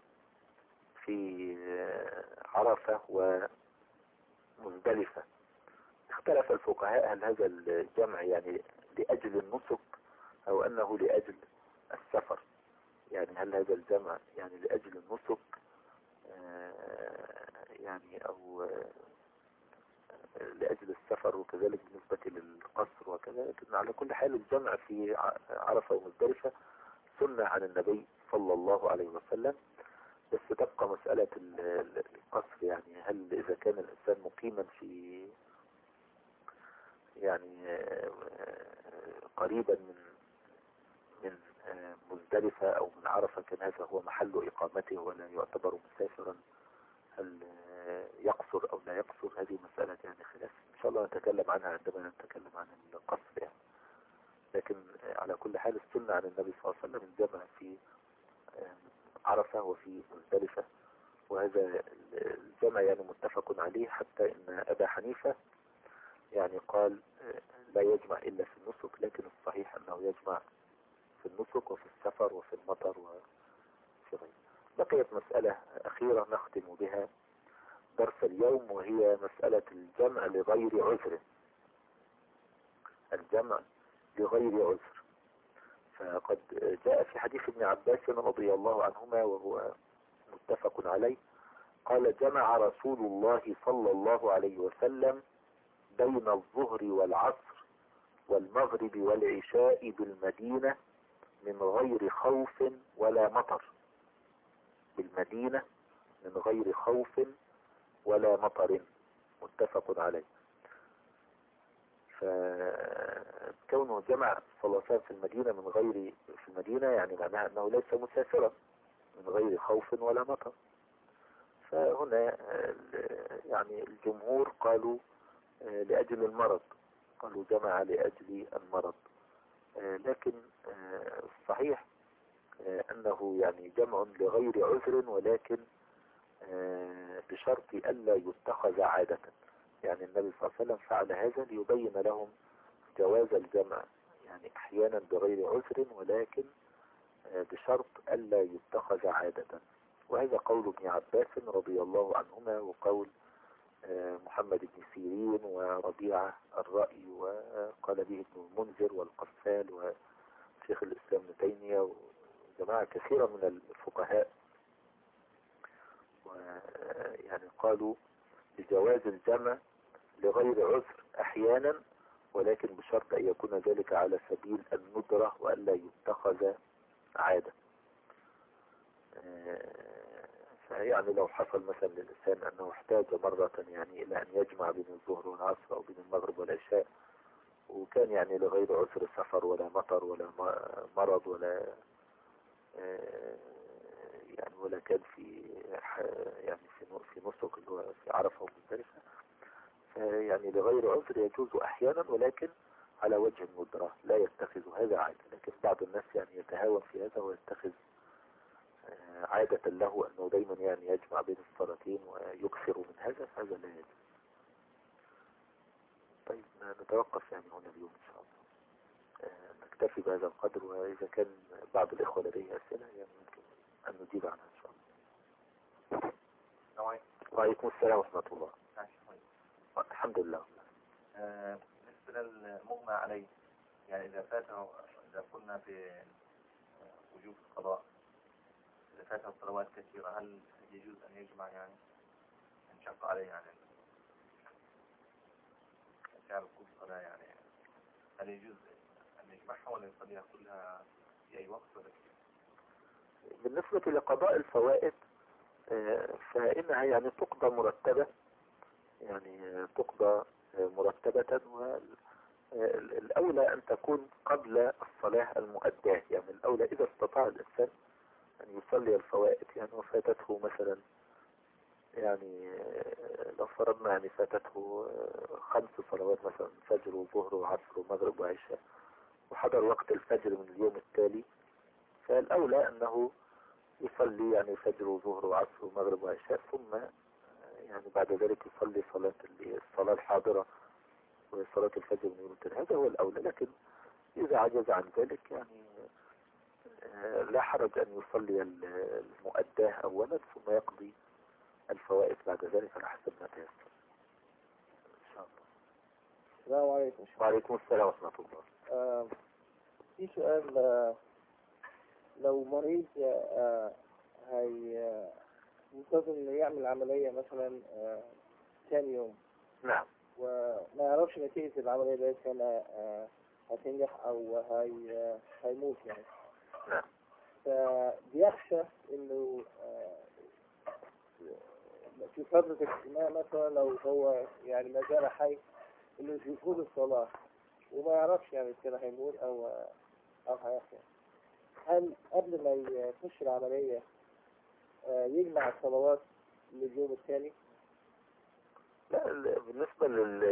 في عرفة ومزدلفة، اختلف الفقهاء هل هذا الجمع يعني لأجل النسك أو أنه لأجل السفر. يعني هل هذا الجمع يعني لأجل النسك يعني أو لأجل السفر، وكذلك بالنسبة للقصر وكذا. لكن على كل حال الجمع في عرفة ومزدلفة سنة عن النبي صلى الله عليه وسلم، بس تبقى مسألة القصر. يعني هل إذا كان الإنسان مقيما في يعني قريبا من مزدلفة أو من عرفة، كان هذا هو محل إقامته ولا يعتبر مسافرا، هل يقصر أو لا يقصر؟ هذه مسألة يعني خلاف إن شاء الله نتكلم عنها عندما نتكلم عن القصر يعني. لكن على كل حال السنة عن النبي صلى الله عليه وسلم الجمع في عرفة وفي مزدلفة، وهذا الجمع يعني متفق عليه، حتى إن أبا حنيفة يعني قال لا يجمع إلا في النسك، لكن الصحيح أنه يجمع في النسك وفي السفر وفي المطر وفي غيره. بقيت مسألة أخيرة نختم بها درس اليوم، وهي مسألة الجمع لغير عذر. الجمع لغير عذر، فقد جاء في حديث ابن عباس رضي الله عنهما وهو متفق عليه، قال جمع رسول الله صلى الله عليه وسلم بين الظهر والعصر والمغرب والعشاء بالمدينة من غير خوف ولا مطر. بالمدينة من غير خوف ولا مطر، متفق عليه. فكونه جمع صلى الله عليه وسلم في المدينة في المدينة يعني معناها أنه ليس مسافرا من غير خوف ولا مطر. فهنا يعني الجمهور قالوا لأجل المرض، قالوا جمع لأجل المرض، لكن الصحيح أنه يعني جمع لغير عذر، ولكن بشرط ألا يتخذ عادة. يعني النبي صلى الله عليه وسلم فعل هذا ليبين لهم جواز الجمع يعني أحيانا بغير عذر، ولكن بشرط ألا يتخذ عادة. وهذا قول ابن عباس رضي الله عنهما، وقول محمد بن سيرين وربيعة الرأي، وقال به ابن المنذر والقفال وشيخ الإسلام ابن تيمية وجماعة كثيرة من الفقهاء، ويعني قالوا بجواز الجمع لغير عذر أحيانا، ولكن بشرط أن يكون ذلك على سبيل الندرة وألا يتخذ عادة. فيعني لو حصل مثلا للإنسان أنه احتاج مرة يعني إلى أن يجمع بين الظهر والعصر أو بين المغرب والعشاء، وكان يعني لغير عذر سفر ولا مطر ولا مرض ولا يعني ولا كان في يعني في نسك اللي هو في عرفة ومزدلفة، يعني لغير عذر يجوز أحيانا، ولكن على وجه الندرة، لا يتخذ هذا عادة. لكن بعض الناس يعني يتهاون في هذا ويتخذ عادة له أنه دايما يعني يجمع بين الصلاتين ويكثر من هذا لا يجوز. طيب نتوقف يعني هنا اليوم إن شاء الله، نكتفي بهذا القدر، وإذا كان بعض الإخوة لديه أسئلة يعني ممكن أن نجيب عنها إن شاء الله. وعليكم السلام ورحمة الله. الحمد لله. بالنسبة للمغمى عليه، يعني إذا فاته، إذا قلنا في وجوب القضاء، إذا فاته صلوات كثيرة، هل يجوز أن يجمع يعني ينشق عليه يعني فعل كل صلاة، يعني هل يجوز أن يجمعها ولا يصليها كلها في أي وقت ولا كيف؟ بالنسبة لقضاء الفوائد فإنها يعني تقضى مرتبة، يعني تقضى مرتبة، والأولى أن تكون قبل الصلاة المؤداة. يعني الأولى إذا استطاع الإنسان أن يصلي الفوائد، يعني وفاتته مثلا، يعني لو فرضنا يعني فاتته 5 صلوات مثلا، فجر وظهر وعصر ومغرب وعشاء، وحضر وقت الفجر من اليوم التالي، فالأولى أنه يصلي يعني فجر وظهر وعصر ومغرب وعشاء، ثم يعني بعد ذلك يصلي الصلاة الحاضرة وصلاة الفجر من يوم التالي. هذا هو الأولى. لكن إذا عجز عن ذلك يعني لا حرج أن يصلي المؤداه أولا ثم يقضي الفوائد بعد ذلك على حسب ما تيسر إن شاء الله. السلام عليكم. وعليكم السلام ورحمة الله. في سؤال. لو مريض هي منتظر انه يعمل عملية مثلا ثاني يوم، نعم، وما يعرفش نتيجة العملية دي كان هتنجح او هيموت يعني. نعم. فبيخشى انه في فترة الاجتماع مثلا لو هو يعني ما زال حي انه يفوت الصلاة وما يعرفش يعني كده هيموت او هيحيا. هل قبل ما يخش العملية يجمع الصلوات لليوم الثاني؟ لا، بالنسبة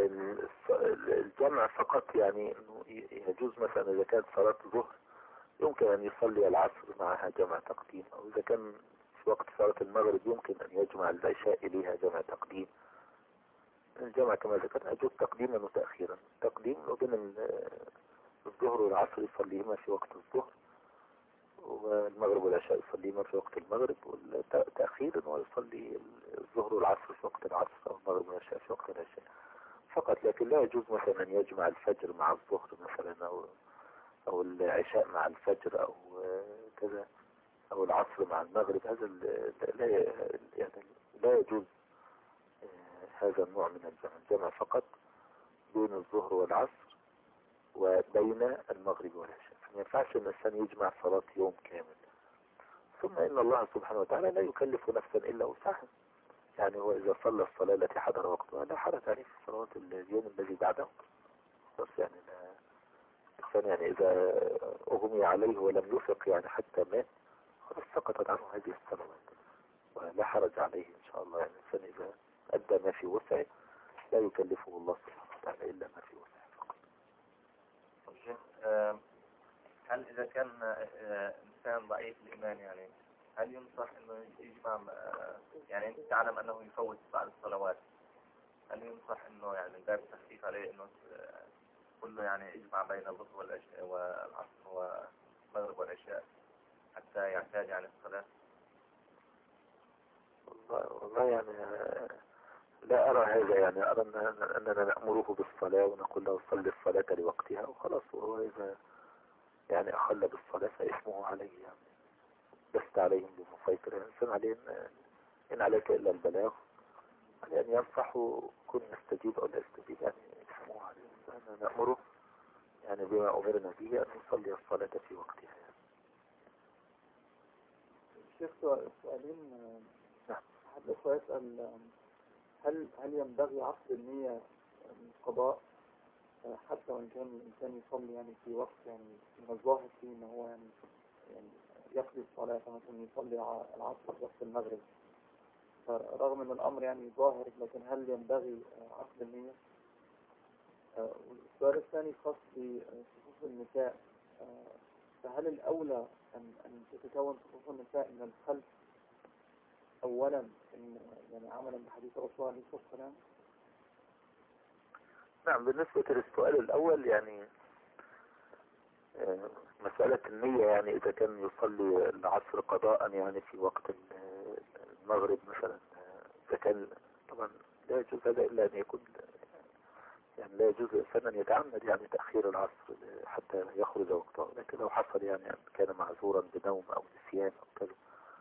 للجمع فقط، يعني انه يجوز مثلا اذا كانت صلاة ظهر يمكن ان يصلي العصر معها جمع تقديم، او اذا كان في وقت صلاة المغرب يمكن ان يجمع العشاء اليها جمع تقديم. الجمع كما ذكرت يجوز تقديما وتأخيرا. تقديم بين الظهر والعصر يصليهما في وقت الظهر، والمغرب والعشاء يصليهما في وقت المغرب، والتأخير انه يصلي الظهر والعصر في وقت العصر، او المغرب والعشاء في وقت العشاء فقط. لكن لا يجوز مثلا ان يجمع الفجر مع الظهر مثلا، او العشاء مع الفجر، او كذا، او العصر مع المغرب. هذا لا يعني لا يجوز هذا النوع من الجمع. الجمع فقط بين الظهر والعصر وبين المغرب والعشاء. ما ينفعش ان الانسان يجمع صلاة يوم كامل. ثم ان الله سبحانه وتعالى لا يكلف نفسا الا وسعها. يعني هو اذا صلى الصلاة التي حضر وقتها لا حرج عليه في صلوات اليوم الذي بعده. بس يعني الإنسان يعني إذا أغمي عليه ولم يفق يعني حتى مات، خلاص سقطت عنه هذه الصلوات ولا حرج عليه إن شاء الله. يعني الإنسان إذا أدى ما في وسعه لا يكلفه الله سبحانه وتعالى إلا ما في وسعه فقط. هل إذا كان إنسان ضعيف الإيمان يعني هل ينصح إنه يجمع يعني أنت تعلم أنه يفوت بعض الصلوات، هل ينصح إنه يعني باب التخفيف عليه إنه كله يعني يجمع بين الظهر والعصر والمغرب والعشاء حتى يعتاد يعني الصلاة؟ والله يعني لا أرى هذا. يعني أرى أننا نأمره بالصلاة ونقول له صلي الصلاة لوقتها وخلاص. وهو إذا يعني أخل بالصلاة فإسمه عليه، يعني لست عليهم بمسيطر. يعني الإنسان عليه إن عليك إلا البلاغ، يعني أن ينصحوا كن يستجيب أو لا يستجيب، يعني اسمه عليه. فأنا نأمره يعني بما أمرنا به أن نصلي الصلاة في وقتها. يعني. شيخ سؤالين. نعم. حد يسأل هل ينبغي عقد النية من القضاء حتى وإن كان الإنسان يصلي يعني في وقت يعني من الظاهر فيه إن هو يعني يقضي الصلاة مثلا يصلي العصر في وقت المغرب، رغم أن الأمر يعني ظاهر، لكن هل ينبغي عقد النية؟ والسؤال الثاني خاص بصفوف النساء. فهل الأولى أن تتكون صفوف النساء من الخلف أولا يعني عملا بحديث الرسول عليه الصلاة والسلام؟ نعم. بالنسبة للسؤال الأول يعني مسألة النية، يعني إذا كان يصلي العصر قضاء يعني في وقت المغرب مثلا، إذا كان طبعا لا يجوز هذا إلا أن يكون يعني لا يجوز الإنسان أن يتعمد يعني تأخير العصر حتى يخرج وقته. لكن لو حصل يعني أن كان معذورا بنوم أو نسيان أو كذا،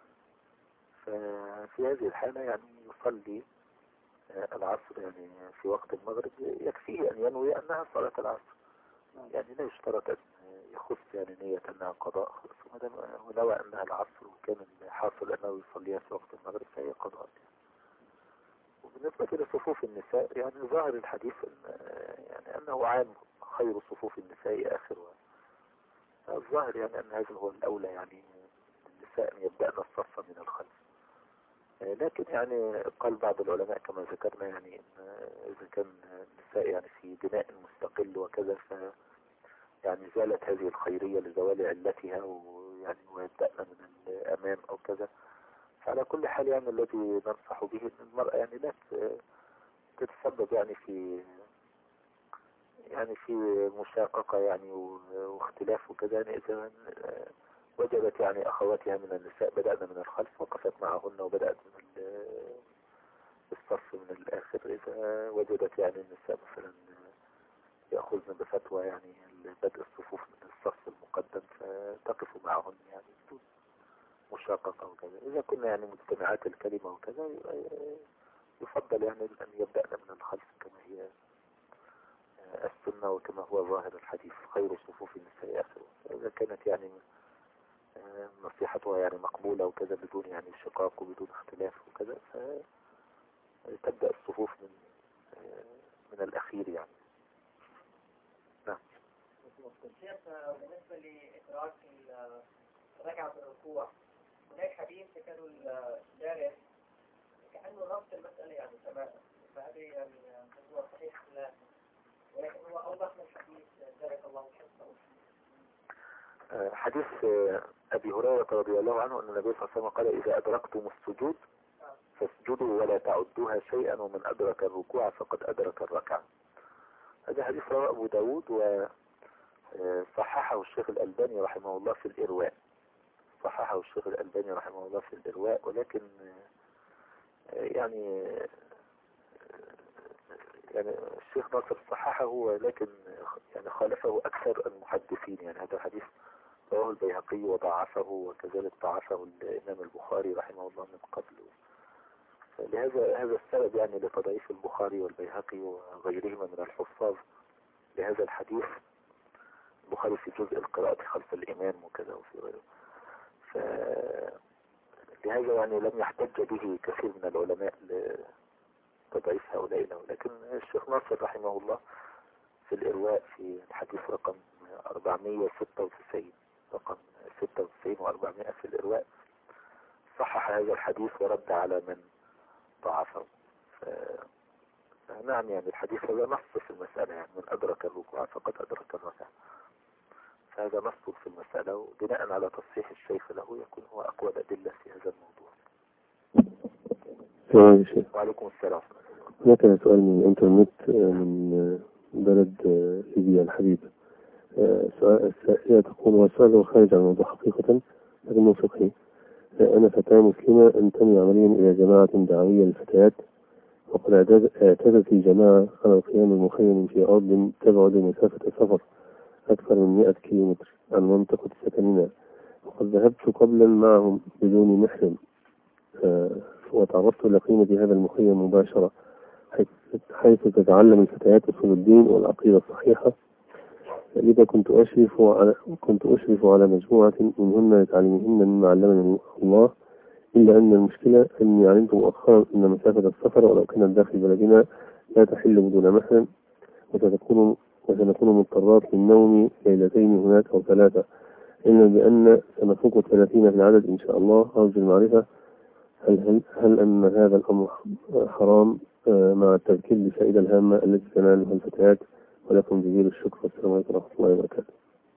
ففي هذه الحالة يعني يصلي العصر يعني في وقت المغرب. يكفيه أن ينوي أنها صلاة العصر يعني لا يشترط أن يخص يعني نية أنها قضاء خلاص، ما دام ونوى أنها العصر وكان الحاصل أنه يصليها في وقت المغرب فهي قضاء. وبالنسبة لصفوف النساء يعني ظاهر الحديث يعني أنه عام خير صفوف النساء آخرها. الظاهر يعني أن هذا هو الأولى، يعني النساء أن يبدأن الصف من الخلف. لكن يعني قال بعض العلماء كما ذكرنا يعني إن إذا كان النساء يعني في بناء مستقل وكذا يعني زالت هذه الخيرية لزوال علتها ويعني ويبدأنا من الأمام أو كذا. فعلى كل حال يعني الذي ننصح به أن المرأة يعني لا تتسبب يعني في مشاققة يعني واختلاف وكذا. يعني إذا وجدت يعني أخواتها من النساء بدأنا من الخلف وقفت معهن وبدأت من الصف من الآخر. إذا وجدت يعني النساء مثلا يأخذن بفتوى يعني بدء الصفوف من الصف المقدم فتقف معهن يعني بدون مشاققة وكذا. إذا كنا يعني مجتمعات الكلمة وكذا يفضل يعني أن يبدأنا من الخلف كما هي السنة وكما هو ظاهر الحديث خير صفوف النساء آخرها. إذا كانت يعني نصيحتها يعني مقبولة وكذا بدون يعني شقاق وبدون اختلاف وكذا فتبدأ الصفوف من الأخير يعني. نعم. شيخ بالنسبة لإدراك الركعة بالركوع هناك حديث ذكره الشارح كأنه نفس المسألة يعني تماما، فهذه يعني هو صحيح لا، ولكن هو أوضح من حديث جزاك الله خيرا. حديث أبي هريرة رضي الله عنه أن النبي صلى الله عليه وسلم قال إذا أدركتم السجود فاسجدوا ولا تعدوها شيئا ومن أدرك الركوع فقد أدرك الركعة. هذا حديث رواه أبو داود وصححه الشيخ الألباني رحمه الله في الإرواء. صححه الشيخ الألباني رحمه الله في الإرواء، ولكن يعني الشيخ ناصر صححه ولكن يعني خالفه أكثر المحدثين. يعني هذا الحديث رواه البيهقي وضعفه وكذلك ضعفه الإمام البخاري رحمه الله من قبل. هذا السبب يعني لتضعيف البخاري والبيهقي وغيرهما من الحفاظ لهذا الحديث. البخاري في جزء القراءة خلف الإمام وكذا وفي غيره. لهذا يعني لم يحتج به كثير من العلماء لتضعيف هؤلاء له. لكن الشيخ ناصر رحمه الله في الإرواء في الحديث رقم 496 رقم 96 و400 في الإرواء صحح هذا الحديث ورد على من ضعفه. نعم يعني الحديث هذا نص في المسألة، يعني من أدرك الركوع فقد أدرك الركعة، فهذا نص في المسألة وبناء على تصحيح الشيخ له يكون هو أقوى الأدلة في هذا الموضوع. وعليكم السلام. هناك سؤال من الإنترنت من بلد ليبيا الحبيبة. السائلة تقول والسؤال خارج عن الموضوع حقيقة لكنه فقهي. أنا فتاة مسلمة أنتمي عمليا إلى جماعة دعوية للفتيات، وقد اعتادت الجماعة على القيام المخيم في أرض تبعد مسافة سفر أكثر من 100 كيلومتر عن منطقة سكننا، وقد ذهبت قبلا معهم بدون محرم وتعرفت إلى قيمة هذا المخيم مباشرة، حيث تتعلم الفتيات أصول الدين والعقيدة الصحيحة. لذا كنت أشرف على مجموعة منهن لتعليمهن مما علمني الله، إلا أن المشكلة أني علمت مؤخرا أن مسافة السفر ولو كانت داخل بلدنا لا تحل بدون محرم، وسنكون مضطرات للنوم ليلتين هناك أو 3، إلا بأن سنفوق 30 في العدد إن شاء الله. أرجو المعرفة هل أن هذا الأمر حرام مع التذكير بالفائدة الهامة التي تنالها الفتيات؟ ولكم جزيل الشكر والسلام عليكم ورحمة الله وبركاته.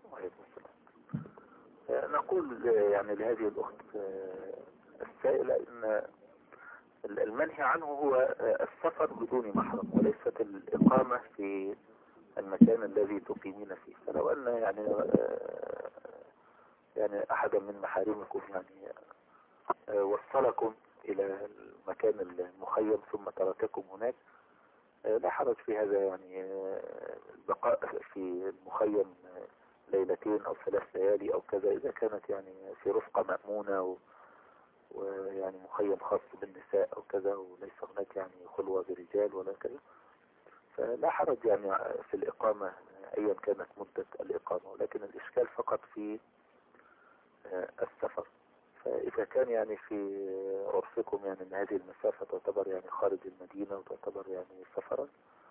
نقول يعني لهذه الأخت السائلة إن المنهي عنه هو السفر بدون محرم وليست الإقامة في المكان الذي تقيمين فيه. فلو أن يعني أحدا من محارمكم يعني وصلكم إلى المكان المخيم ثم ترككم هناك لا حرج في هذا، يعني البقاء في المخيم ليلتين أو 3 ليالي أو كذا إذا كانت يعني في رفقة مأمونة ويعني مخيم خاص بالنساء أو كذا وليس هناك يعني خلوة برجال ولا كذا، فلا حرج يعني في الإقامة أيا كانت مدة الإقامة، ولكن الإشكال فقط في السفر. فإذا كان يعني في عرفكم يعني أن هذه المسافة تعتبر يعني خارج المدينة وتعتبر يعني سفرا،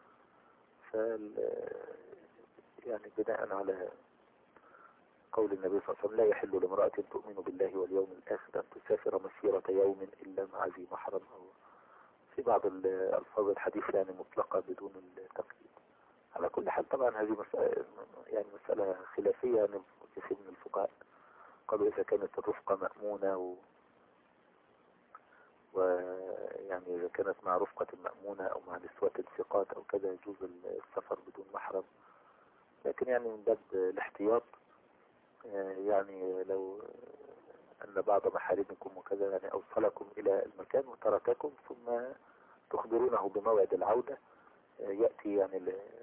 يعني بناء على قول النبي صلى الله عليه وسلم لا يحل لامرأة تؤمن بالله واليوم الآخر أن تسافر مسيرة يوم إلا مع ذي محرم، أو في بعض الألفاظ الحديث يعني مطلقة بدون التقييد. على كل حال طبعا هذه مسألة يعني مسألة خلافية يعني كثير من الفقهاء قالوا إذا كانت الرفقة مأمونة ويعني إذا كانت مع رفقة مأمونة أو مع نسوة ثقات أو كذا يجوز السفر بدون محرم. لكن يعني من باب الاحتياط يعني لو أن بعض محارمكم وكذا يعني أوصلكم إلى المكان وترككم ثم تخبرونه بموعد العودة يأتي يعني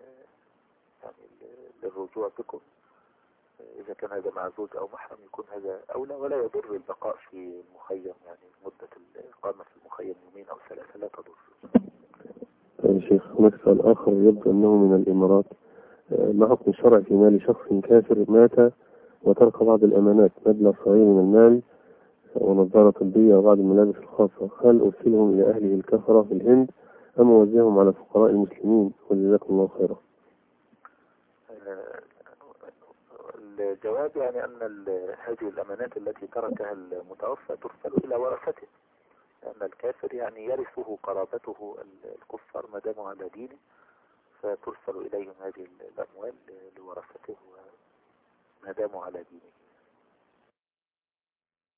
للرجوع بكم، إذا كان هذا مع زوج أو محرم يكون هذا أولى، ولا يضر البقاء في المخيم، يعني مدة الإقامة في المخيم يومين أو ثلاثة لا تضر. يا شيخ هناك سؤال آخر يبدو أنه من الإمارات. ما حكم الشرع في مال شخص كافر مات وترك بعض الأمانات مبلغ صغير من المال ونظارة طبية وبعض الملابس الخاصة، هل أرسلهم إلى أهله الكفرة في الهند أم أوزعهم على فقراء المسلمين؟ وجزاكم الله خيرا. الجواب يعني أن هذه الأمانات التي تركها المتوفى ترسل إلى ورثته، لأن الكافر يعني يرثه قرابته الكفار ما داموا على دينه، فترسل إليهم هذه الأموال لورثته ما داموا على دينه.